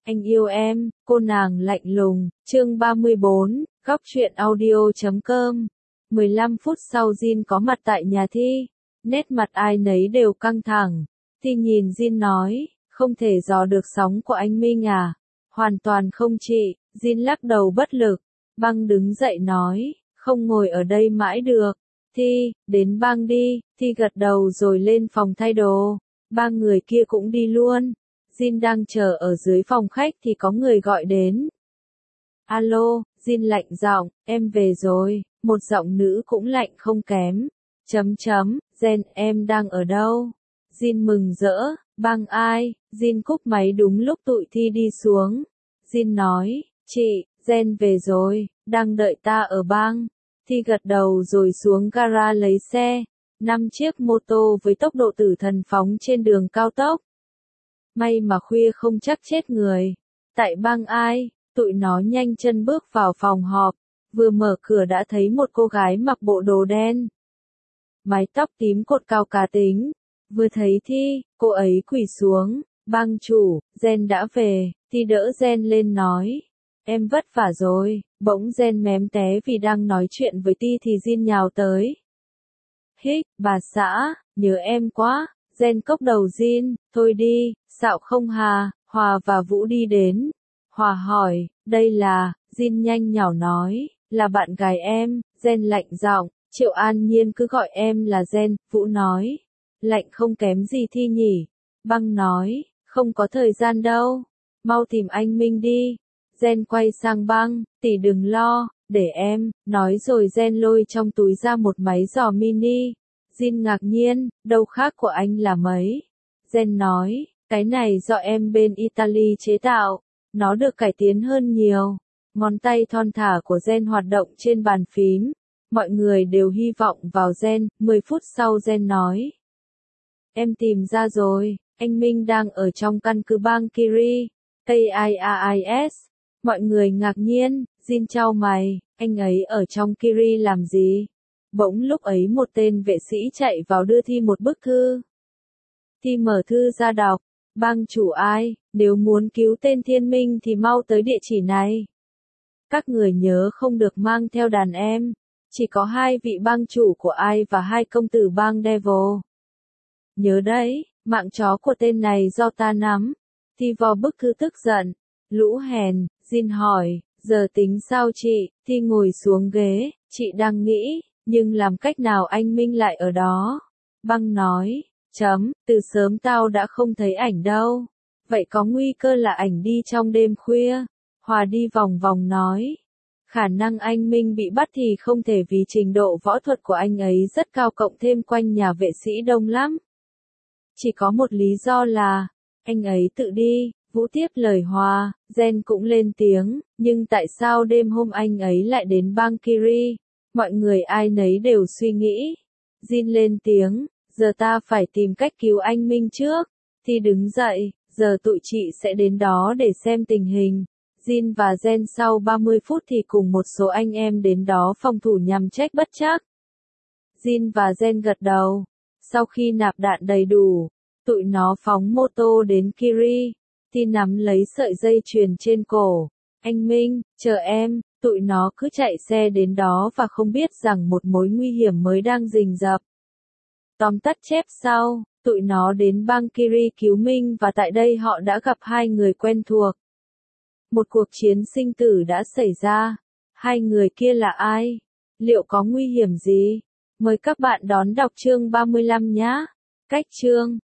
Anh yêu em, cô nàng lạnh lùng, chương 34, góc truyện audio.com. 15 phút sau Jin có mặt tại nhà Thi, nét mặt ai nấy đều căng thẳng. Thi nhìn Jin nói, không thể dò được sóng của anh Minh à, hoàn toàn không chị. Jin lắc đầu bất lực, Băng đứng dậy nói, không ngồi ở đây mãi được. Thi, đến Băng đi. Thi gật đầu rồi lên phòng thay đồ, ba người kia cũng đi luôn. Jin đang chờ ở dưới phòng khách thì có người gọi đến. Alo, Jin lạnh giọng, em về rồi, một giọng nữ cũng lạnh không kém. Jen, em đang ở đâu? Jin mừng rỡ, Băng ai? Jin cúp máy đúng lúc tụi Thi đi xuống. Jin nói, chị, Jen về rồi, đang đợi ta ở Băng. Thi gật đầu rồi xuống gara lấy xe. 5 chiếc mô tô với tốc độ tử thần phóng trên đường cao tốc. May mà khuya không chắc chết người. Tại Băng ai, tụi nó nhanh chân bước vào phòng họp, vừa mở cửa đã thấy một cô gái mặc bộ đồ đen, mái tóc tím cột cao cá tính. Vừa thấy Thi, cô ấy quỳ xuống, Băng chủ, Jen đã về. Thi đỡ Jen lên nói, em vất vả rồi. Bỗng Jen mém té vì đang nói chuyện với Thi thì Jin nhào tới. Hích, bà xã, nhớ em quá. Jen cốc đầu Jin, thôi đi, xạo không hà. Hòa và Vũ đi đến. Hòa hỏi, đây là, Jin nhanh nhảu nói, là bạn gái em. Jen lạnh giọng, Triệu An Nhiên cứ gọi em là Jen. Vũ nói, lạnh không kém gì Thi nhỉ. Băng nói, không có thời gian đâu, mau tìm anh Minh đi. Jen quay sang Băng, tỷ đừng lo, để em, nói rồi Jen lôi trong túi ra một máy dò mini. Jin ngạc nhiên, đâu khác của anh là mấy. Jen nói, cái này do em bên Italy chế tạo, nó được cải tiến hơn nhiều. Ngón tay thon thả của Jen hoạt động trên bàn phím. Mọi người đều hy vọng vào Jen. 10 phút sau Jen nói, em tìm ra rồi, anh Minh đang ở trong căn cứ bang Kiri, KIAIS. Mọi người ngạc nhiên, Jin chau mày, anh ấy ở trong Kiri làm gì? Bỗng lúc ấy một tên vệ sĩ chạy vào đưa Thi một bức thư. Thi mở thư ra đọc, Bang chủ ai, nếu muốn cứu tên Thiên Minh thì mau tới địa chỉ này. Các người nhớ không được mang theo đàn em, chỉ có 2 vị bang chủ của ai và 2 công tử bang Devil. Nhớ đấy, mạng chó của tên này do ta nắm. Thi vò bức thư tức giận, lũ hèn. Jin hỏi, giờ tính sao chị? Thi ngồi xuống ghế, chị đang nghĩ, nhưng làm cách nào anh Minh lại ở đó? Băng nói, từ sớm tao đã không thấy ảnh đâu. Vậy có nguy cơ là ảnh đi trong đêm khuya? Hòa đi vòng vòng nói, khả năng anh Minh bị bắt thì không thể vì trình độ võ thuật của anh ấy rất cao cộng thêm quanh nhà vệ sĩ đông lắm. Chỉ có một lý do là, anh ấy tự đi. Vũ tiếp lời Hòa. Jen cũng lên tiếng, nhưng tại sao đêm hôm anh ấy lại đến bang Kiri? Mọi người ai nấy đều suy nghĩ. Jin lên tiếng, giờ ta phải tìm cách cứu anh Minh trước. Thi đứng dậy, giờ tụi chị sẽ đến đó để xem tình hình. Jin và Jen sau 30 phút thì cùng một số anh em đến đó phòng thủ nhằm trách bất trắc. Jin và Jen gật đầu. Sau khi nạp đạn đầy đủ, tụi nó phóng mô tô đến Kiri. Thi nắm lấy sợi dây chuyền trên cổ. Anh Minh, chờ em. Tụi nó cứ chạy xe đến đó và không biết rằng một mối nguy hiểm mới đang rình rập. Tóm tắt chép sau, tụi nó đến bang Kiri cứu Minh và tại đây họ đã gặp 2 người quen thuộc. Một cuộc chiến sinh tử đã xảy ra. 2 người kia là ai? Liệu có nguy hiểm gì? Mời các bạn đón đọc chương 35 nhé. Cách chương